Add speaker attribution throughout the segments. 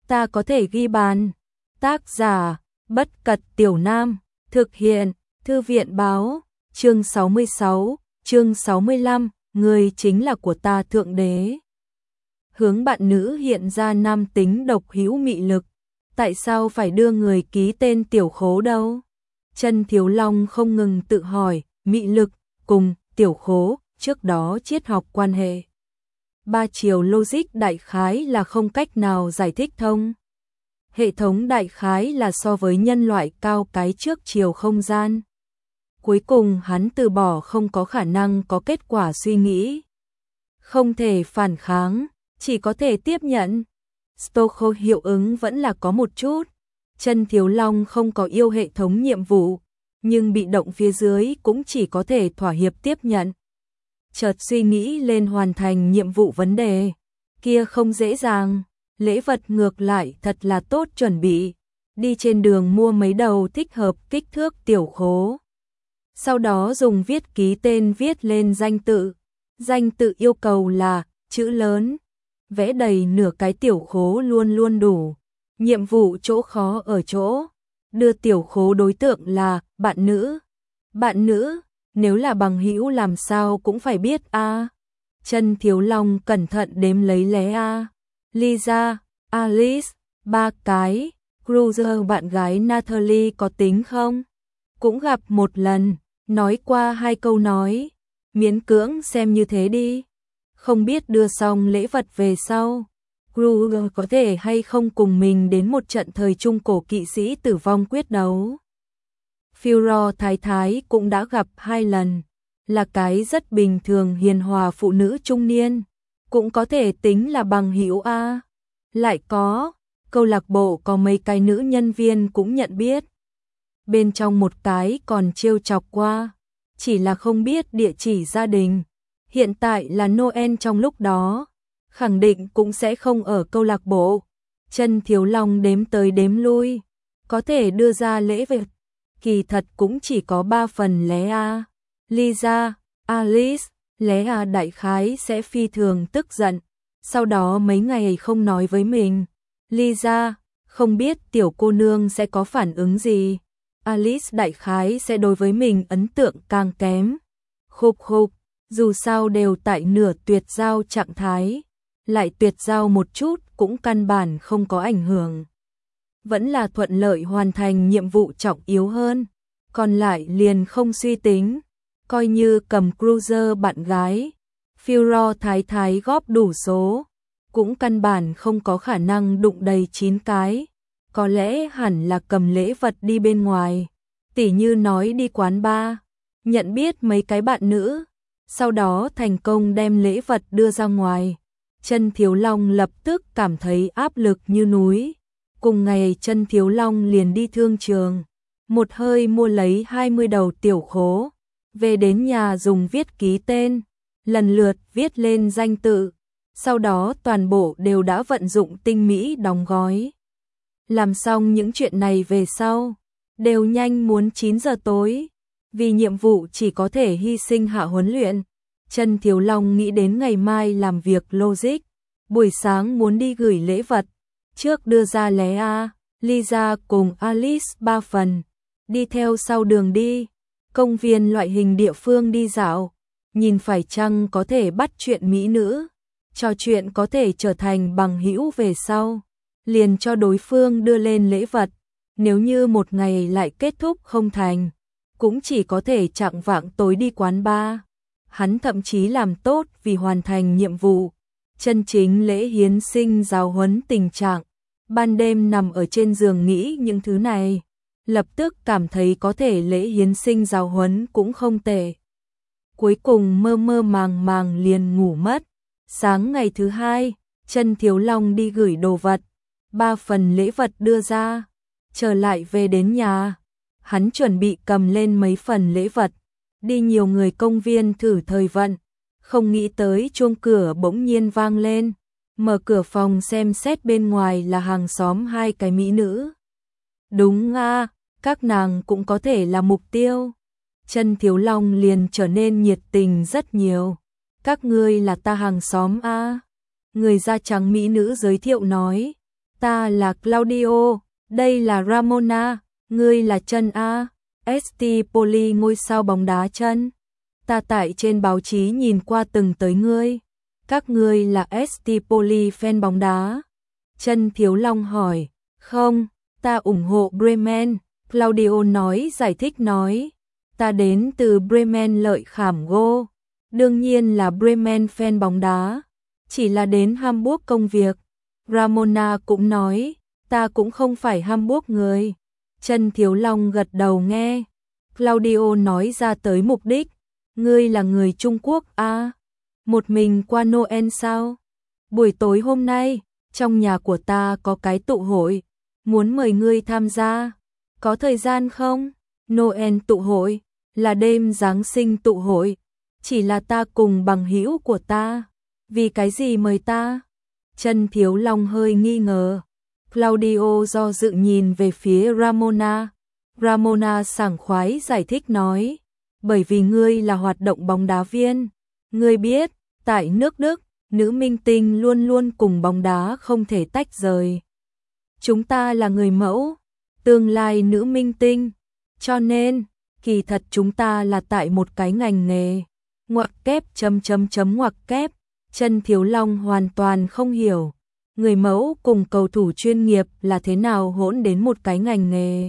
Speaker 1: ta có thể ghi bàn. Tác giả, Bất Cật Tiểu Nam, thực hiện, Thư viện báo, chương 66, chương 65, người chính là của ta thượng đế. Hướng bạn nữ hiện ra nam tính độc hữu mị lực, tại sao phải đưa người ký tên Tiểu Khố đâu? Chân Thiếu Long không ngừng tự hỏi, mị lực cùng Tiểu Khố trước đó triết học quan hệ. Ba chiều logic đại khái là không cách nào giải thích thông. Hệ thống đại khái là so với nhân loại cao cái trước chiều không gian. Cuối cùng hắn từ bỏ không có khả năng có kết quả suy nghĩ. Không thể phản kháng, chỉ có thể tiếp nhận. Stoker hiệu ứng vẫn là có một chút. Chân Thiếu Long không có yêu hệ thống nhiệm vụ, nhưng bị động phía dưới cũng chỉ có thể thỏa hiệp tiếp nhận. Chợt suy nghĩ lên hoàn thành nhiệm vụ vấn đề. Kia không dễ dàng, lễ vật ngược lại thật là tốt chuẩn bị. Đi trên đường mua mấy đầu thích hợp kích thước Tiểu Khố. Sau đó dùng viết ký tên viết lên danh tự. Danh tự yêu cầu là chữ lớn. Vẽ đầy nửa cái Tiểu Khố luôn luôn đủ. Nhiệm vụ chỗ khó ở chỗ đưa Tiểu Khố đối tượng là bạn nữ. Bạn nữ, nếu là bằng hữu làm sao cũng phải biết a. Chân Thiếu Long cẩn thận đếm lấy lé a. Lisa, Alice, 3 cái. Cruiser bạn gái Natalie có tính không? Cũng gặp một lần, nói qua 2 câu nói. Miễn cưỡng xem như thế đi. Không biết đưa xong lễ vật về sau, Kruger có thể hay không cùng mình đến một trận thời trung cổ kỵ sĩ tử vong quyết đấu. Führer Thái Thái cũng đã gặp 2 lần, là cái rất bình thường hiền hòa phụ nữ trung niên, cũng có thể tính là bằng hữu a. Lại có, câu lạc bộ có mấy cái nữ nhân viên cũng nhận biết. Bên trong một cái còn trêu chọc qua, chỉ là không biết địa chỉ gia đình. Hiện tại là Noel trong lúc đó, khẳng định cũng sẽ không ở câu lạc bộ. Chân Thiếu Long đếm tới đếm lui, có thể đưa ra lễ vật. Kỳ thật cũng chỉ có 3 phần lé a. Lisa, Alice, lé a đại khái sẽ phi thường tức giận. Sau đó mấy ngày không nói với mình. Lisa, không biết tiểu cô nương sẽ có phản ứng gì. Alice đại khái sẽ đối với mình ấn tượng càng kém. Khục khục, dù sao đều tại nửa tuyệt giao trạng thái. Lại tuyệt giao một chút cũng căn bản không có ảnh hưởng. Vẫn là thuận lợi hoàn thành nhiệm vụ trọng yếu hơn. Còn lại liền không suy tính. Coi như cầm Cruiser bạn gái. Führer Thái Thái góp đủ số. Cũng căn bản không có khả năng đụng đầy 9 cái. Có lẽ hẳn là cầm lễ vật đi bên ngoài. Tỉ như nói đi quán bar. Nhận biết mấy cái bạn nữ. Sau đó thành công đem lễ vật đưa ra ngoài. Chân Thiếu Long lập tức cảm thấy áp lực như núi. Cùng ngày Chân Thiếu Long liền đi thương trường. Một hơi mua lấy 20 đầu Tiểu Khố. Về đến nhà dùng viết ký tên. Lần lượt viết lên danh tự. Sau đó toàn bộ đều đã vận dụng tinh mỹ đóng gói. Làm xong những chuyện này về sau. Đều nhanh muốn 9 giờ tối. Vì nhiệm vụ chỉ có thể hy sinh hạ huấn luyện. Chân Thiếu Long nghĩ đến ngày mai làm việc logic. Buổi sáng muốn đi gửi lễ vật. Trước đưa ra lé a. Lisa cùng Alice 3 phần. Đi theo sau đường đi. Công viên loại hình địa phương đi dạo. Nhìn phải chăng có thể bắt chuyện mỹ nữ. Trò chuyện có thể trở thành bằng hữu về sau. Liền cho đối phương đưa lên lễ vật. Nếu như một ngày lại kết thúc không thành. Cũng chỉ có thể chạng vạng tối đi quán bar. Hắn thậm chí làm tốt vì hoàn thành nhiệm vụ. Chân chính lễ hiến sinh giáo huấn tình trạng. Ban đêm nằm ở trên giường nghĩ những thứ này. Lập tức cảm thấy có thể lễ hiến sinh giáo huấn cũng không tệ. Cuối cùng mơ mơ màng màng liền ngủ mất. Sáng ngày thứ 2, Chân Thiếu Long đi gửi đồ vật. 3 phần lễ vật đưa ra. Trở lại về đến nhà. Hắn chuẩn bị cầm lên mấy phần lễ vật. Đi nhiều người công viên thử thời vận. Không nghĩ tới chuông cửa bỗng nhiên vang lên. Mở cửa phòng xem xét bên ngoài là hàng xóm 2 cái mỹ nữ. Đúng a, các nàng cũng có thể là mục tiêu. Chân Thiếu Long liền trở nên nhiệt tình rất nhiều. Các ngươi là ta hàng xóm a. Người da trắng mỹ nữ giới thiệu nói. Ta là Claudio, đây là Ramona, ngươi là Chân A, ST Poli ngôi sao bóng đá Chân. Ta tại trên báo chí nhìn qua từng tới ngươi. Các ngươi là ST Poli fan bóng đá. Chân Thiếu Long hỏi, không, ta ủng hộ Bremen. Claudio giải thích nói, ta đến từ Bremen lợi khảm Go. Đương nhiên là Bremen fan bóng đá, chỉ là đến Hamburg công việc. Ramona cũng nói, ta cũng không phải Hamburg người. Chân Thiếu Long gật đầu nghe. Claudio nói ra tới mục đích, ngươi là người Trung Quốc à? Một mình qua Noel sao? Buổi tối hôm nay, trong nhà của ta có cái tụ hội, muốn mời ngươi tham gia. Có thời gian không? Noel tụ hội, là đêm Giáng sinh tụ hội. Chỉ là ta cùng bằng hữu của ta. Vì cái gì mời ta? Chân Thiếu Long hơi nghi ngờ. Claudio do dự nhìn về phía Ramona. Ramona sảng khoái giải thích nói, bởi vì ngươi là hoạt động bóng đá viên. Ngươi biết, tại nước Đức, nữ minh tinh luôn luôn cùng bóng đá không thể tách rời. Chúng ta là người mẫu, tương lai nữ minh tinh. Cho nên, kỳ thật chúng ta là tại một cái ngành nghề. Ngoặc kép ngoặc kép. Chân Thiếu Long hoàn toàn không hiểu. Người mẫu cùng cầu thủ chuyên nghiệp là thế nào hỗn đến một cái ngành nghề.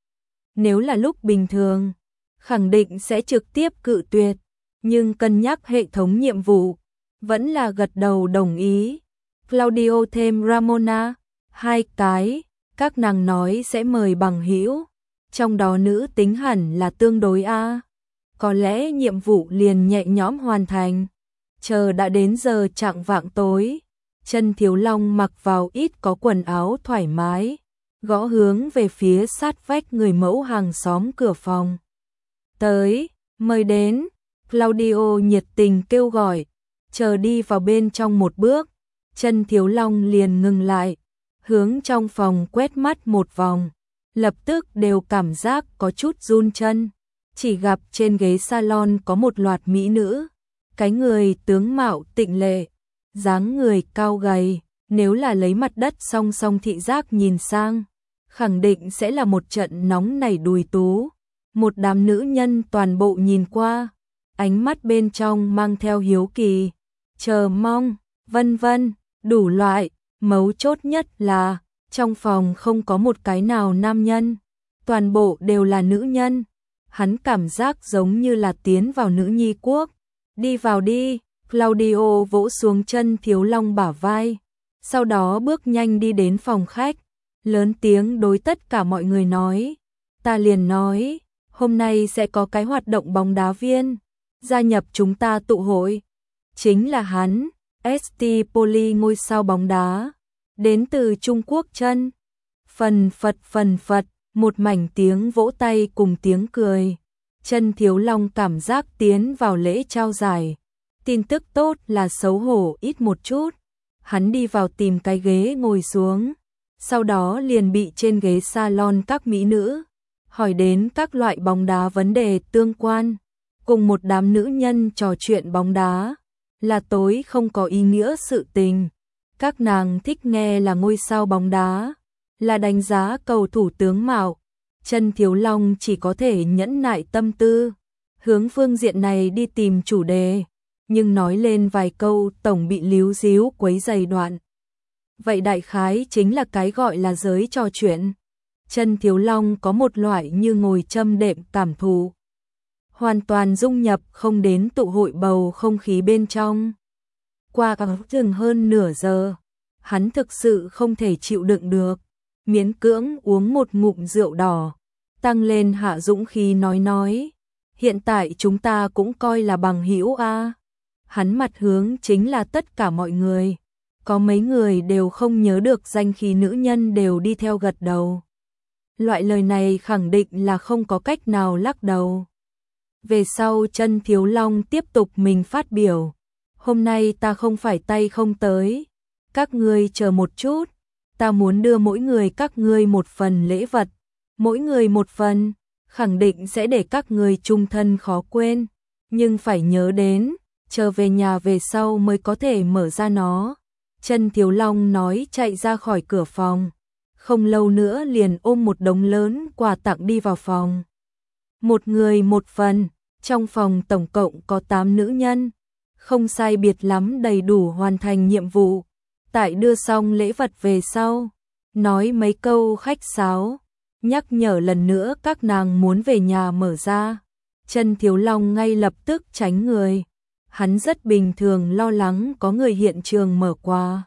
Speaker 1: Nếu là lúc bình thường, khẳng định sẽ trực tiếp cự tuyệt. Nhưng cân nhắc hệ thống nhiệm vụ, vẫn là gật đầu đồng ý. Claudio thêm Ramona, 2 cái, các nàng nói sẽ mời bằng hữu. Trong đó nữ tính hẳn là tương đối A. Có lẽ nhiệm vụ liền nhẹ nhõm hoàn thành. Chờ đã đến giờ chạng vạng tối, Chân Thiếu Long mặc vào ít có quần áo thoải mái, gõ hướng về phía sát vách người mẫu hàng xóm cửa phòng. Tới, mời đến, Claudio nhiệt tình kêu gọi, chờ đi vào bên trong một bước, Chân Thiếu Long liền ngừng lại, hướng trong phòng quét mắt một vòng, lập tức đều cảm giác có chút run chân, chỉ gặp trên ghế salon có một loạt mỹ nữ, cái người tướng mạo tịnh lệ, dáng người cao gầy, nếu là lấy mặt đất song song thị giác nhìn sang, khẳng định sẽ là một trận nóng nảy đùi tú. Một đám nữ nhân toàn bộ nhìn qua, ánh mắt bên trong mang theo hiếu kỳ, chờ mong, vân vân, đủ loại, mấu chốt nhất là trong phòng không có một cái nào nam nhân, toàn bộ đều là nữ nhân. Hắn cảm giác giống như là tiến vào nữ nhi quốc. Đi vào đi, Claudio vỗ xuống Chân Thiếu Long bả vai, sau đó bước nhanh đi đến phòng khách, lớn tiếng đối tất cả mọi người nói, ta liền nói, hôm nay sẽ có cái hoạt động bóng đá viên, gia nhập chúng ta tụ hội. Chính là hắn, ST Poli ngôi sao bóng đá, đến từ Trung Quốc Chân. Phần phật, một mảnh tiếng vỗ tay cùng tiếng cười. Chân Thiếu Long cảm giác tiến vào lễ trao giải. Tin tức tốt là xấu hổ ít một chút. Hắn đi vào tìm cái ghế ngồi xuống, sau đó liền bị trên ghế salon các mỹ nữ hỏi đến các loại bóng đá vấn đề tương quan, cùng một đám nữ nhân trò chuyện bóng đá, là tối không có ý nghĩa sự tình. Các nàng thích nghe là ngôi sao bóng đá, là đánh giá cầu thủ tướng mạo. Chân Thiếu Long chỉ có thể nhẫn nại tâm tư, hướng phương diện này đi tìm chủ đề, nhưng nói lên vài câu tổng bị líu díu quấy rầy đoạn. Vậy đại khái chính là cái gọi là giới trò chuyện. Chân Thiếu Long có một loại như ngồi châm đệm cảm thụ, hoàn toàn dung nhập không đến tụ hội bầu không khí bên trong. Qua chừng hơn nửa giờ, hắn thực sự không thể chịu đựng được, miễn cưỡng uống một ngụm rượu đỏ, tăng lên hạ dũng khí nói, hiện tại chúng ta cũng coi là bằng hữu a. Hắn mặt hướng chính là tất cả mọi người, có mấy người đều không nhớ được danh khí nữ nhân đều đi theo gật đầu. Loại lời này khẳng định là không có cách nào lắc đầu. Về sau Chân Thiếu Long tiếp tục mình phát biểu, hôm nay ta không phải tay không tới, các ngươi chờ một chút, ta muốn đưa mỗi người các ngươi một phần lễ vật, mỗi người một phần, khẳng định sẽ để các ngươi chung thân khó quên, nhưng phải nhớ đến, chờ về nhà về sau mới có thể mở ra nó. Chân Thiếu Long nói chạy ra khỏi cửa phòng. Không lâu nữa liền ôm một đống lớn quà tặng đi vào phòng. Một người một phần, trong phòng tổng cộng có 8 nữ nhân. Không sai biệt lắm, đầy đủ hoàn thành nhiệm vụ. Tại đưa xong lễ vật về sau, nói mấy câu khách sáo, nhắc nhở lần nữa các nàng muốn về nhà mở ra. Chân Thiếu Long ngay lập tức tránh người. Hắn rất bình thường lo lắng có người hiện trường mở quà,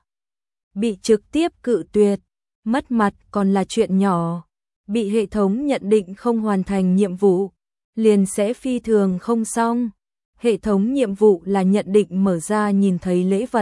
Speaker 1: bị trực tiếp cự tuyệt, mất mặt còn là chuyện nhỏ, bị hệ thống nhận định không hoàn thành nhiệm vụ, liền sẽ phi thường không xong. Hệ thống nhiệm vụ là nhận định mở ra nhìn thấy lễ vật,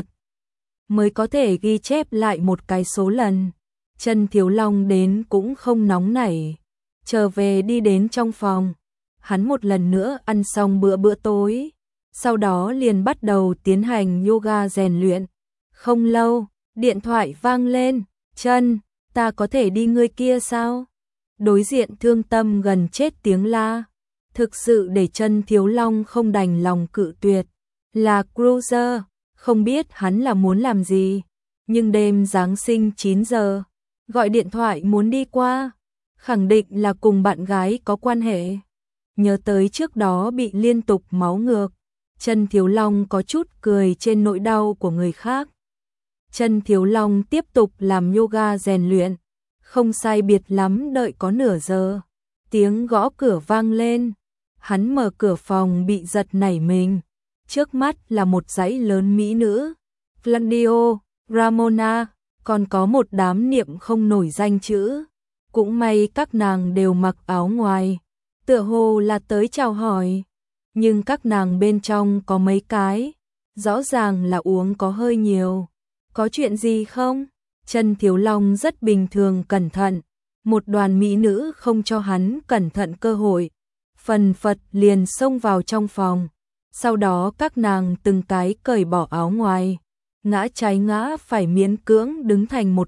Speaker 1: mới có thể ghi chép lại một cái số lần. Chân Thiếu Long đến cũng không nóng nảy, trở về đi đến trong phòng. Hắn một lần nữa ăn xong bữa tối, sau đó liền bắt đầu tiến hành yoga rèn luyện. Không lâu, điện thoại vang lên. Chân, ta có thể đi ngươi kia sao? Đối diện Thương Tâm gần chết tiếng la, thực sự để Chân Thiếu Long không đành lòng cự tuyệt. Là Cruiser, không biết hắn là muốn làm gì, nhưng đêm Giáng sinh 9 giờ, gọi điện thoại muốn đi qua, khẳng định là cùng bạn gái có quan hệ. Nhớ tới trước đó bị liên tục máu ngược, Chân Thiếu Long có chút cười trên nỗi đau của người khác. Chân Thiếu Long tiếp tục làm yoga rèn luyện, không sai biệt lắm đợi có nửa giờ, tiếng gõ cửa vang lên. Hắn mở cửa phòng bị giật nảy mình, trước mắt là một dãy lớn mỹ nữ, Claudio, Ramona, còn có một đám niệm không nổi danh chữ. Cũng may các nàng đều mặc áo ngoài, tựa hồ là tới chào hỏi, nhưng các nàng bên trong có mấy cái, rõ ràng là uống có hơi nhiều. Có chuyện gì không? Chân Thiếu Long rất bình thường cẩn thận, một đoàn mỹ nữ không cho hắn cẩn thận cơ hội, phần phật liền xông vào trong phòng. Sau đó các nàng từng cái cởi bỏ áo ngoài, ngã trái ngã phải miễn cưỡng đứng thành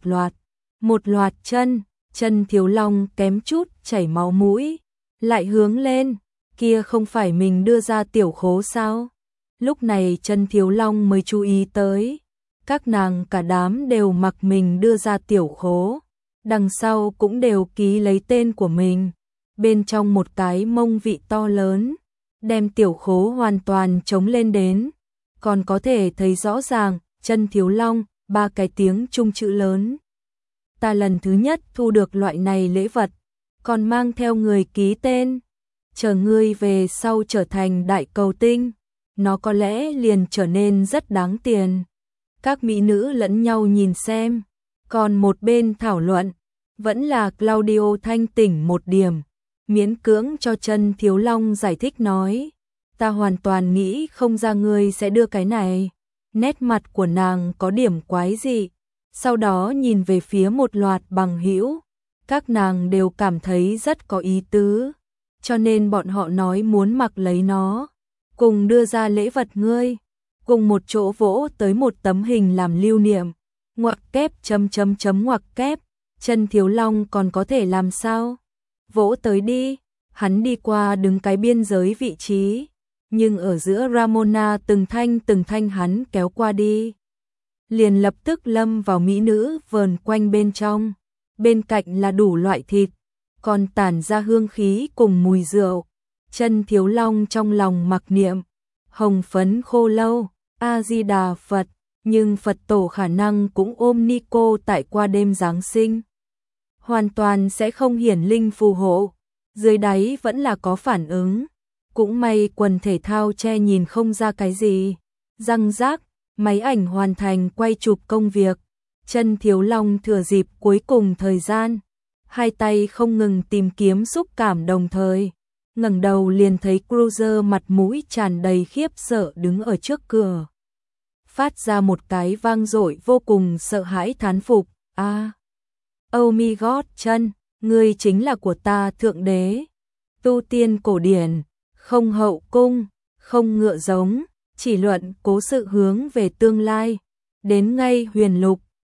Speaker 1: một loạt chân. Chân Thiếu Long kém chút chảy máu mũi, lại hướng lên, kia không phải mình đưa ra tiểu khố sao? Lúc này Chân Thiếu Long mới chú ý tới, các nàng cả đám đều mặc mình đưa ra tiểu khố, đằng sau cũng đều ký lấy tên của mình, bên trong một cái mông vị to lớn, đem tiểu khố hoàn toàn chống lên đến, còn có thể thấy rõ ràng Chân Thiếu Long, 3 cái tiếng Trung chữ lớn. Ta lần thứ nhất thu được loại này lễ vật, còn mang theo người ký tên, chờ ngươi về sau trở thành đại cầu tinh, nó có lẽ liền trở nên rất đáng tiền. Các mỹ nữ lẫn nhau nhìn xem, còn một bên thảo luận, vẫn là Claudio thanh tỉnh một điểm, miễn cưỡng cho Chân Thiếu Long giải thích nói, ta hoàn toàn nghĩ không ra ngươi sẽ đưa cái này. Nét mặt của nàng có điểm quái dị, sau đó nhìn về phía một loạt bằng hữu, các nàng đều cảm thấy rất có ý tứ, cho nên bọn họ nói muốn mặc lấy nó, cùng đưa ra lễ vật ngươi, cùng một chỗ vỗ tới một tấm hình làm lưu niệm, ngoặc kép ngoặc kép. Chân Thiếu Long còn có thể làm sao? Vỗ tới đi. Hắn đi qua đứng cái biên giới vị trí, nhưng ở giữa Ramona từng thanh hắn kéo qua đi, liền lập tức lâm vào mỹ nữ vờn quanh bên trong, bên cạnh là đủ loại thịt, còn tản ra hương khí cùng mùi rượu. Chân Thiếu Long trong lòng mặc niệm, hồng phấn khô lâu, A-di-đà Phật, nhưng Phật tổ khả năng cũng ôm Nico tại qua đêm Giáng sinh, hoàn toàn sẽ không hiển linh phù hộ, dưới đáy vẫn là có phản ứng. Cũng may quần thể thao che nhìn không ra cái gì. Răng rác, máy ảnh hoàn thành quay chụp công việc. Chân Thiếu Long thừa dịp cuối cùng thời gian, hai tay không ngừng tìm kiếm xúc cảm, đồng thời ngẩng đầu liền thấy Cruiser mặt mũi tràn đầy khiếp sợ đứng ở trước cửa, phát ra một cái vang dội vô cùng sợ hãi thán phục. Oh my god, Chân, ngươi chính là của ta thượng đế. Tu tiên cổ điển, không hậu cung, không ngựa giống, chỉ luận cố sự hướng về tương lai, đến ngay huyền lục,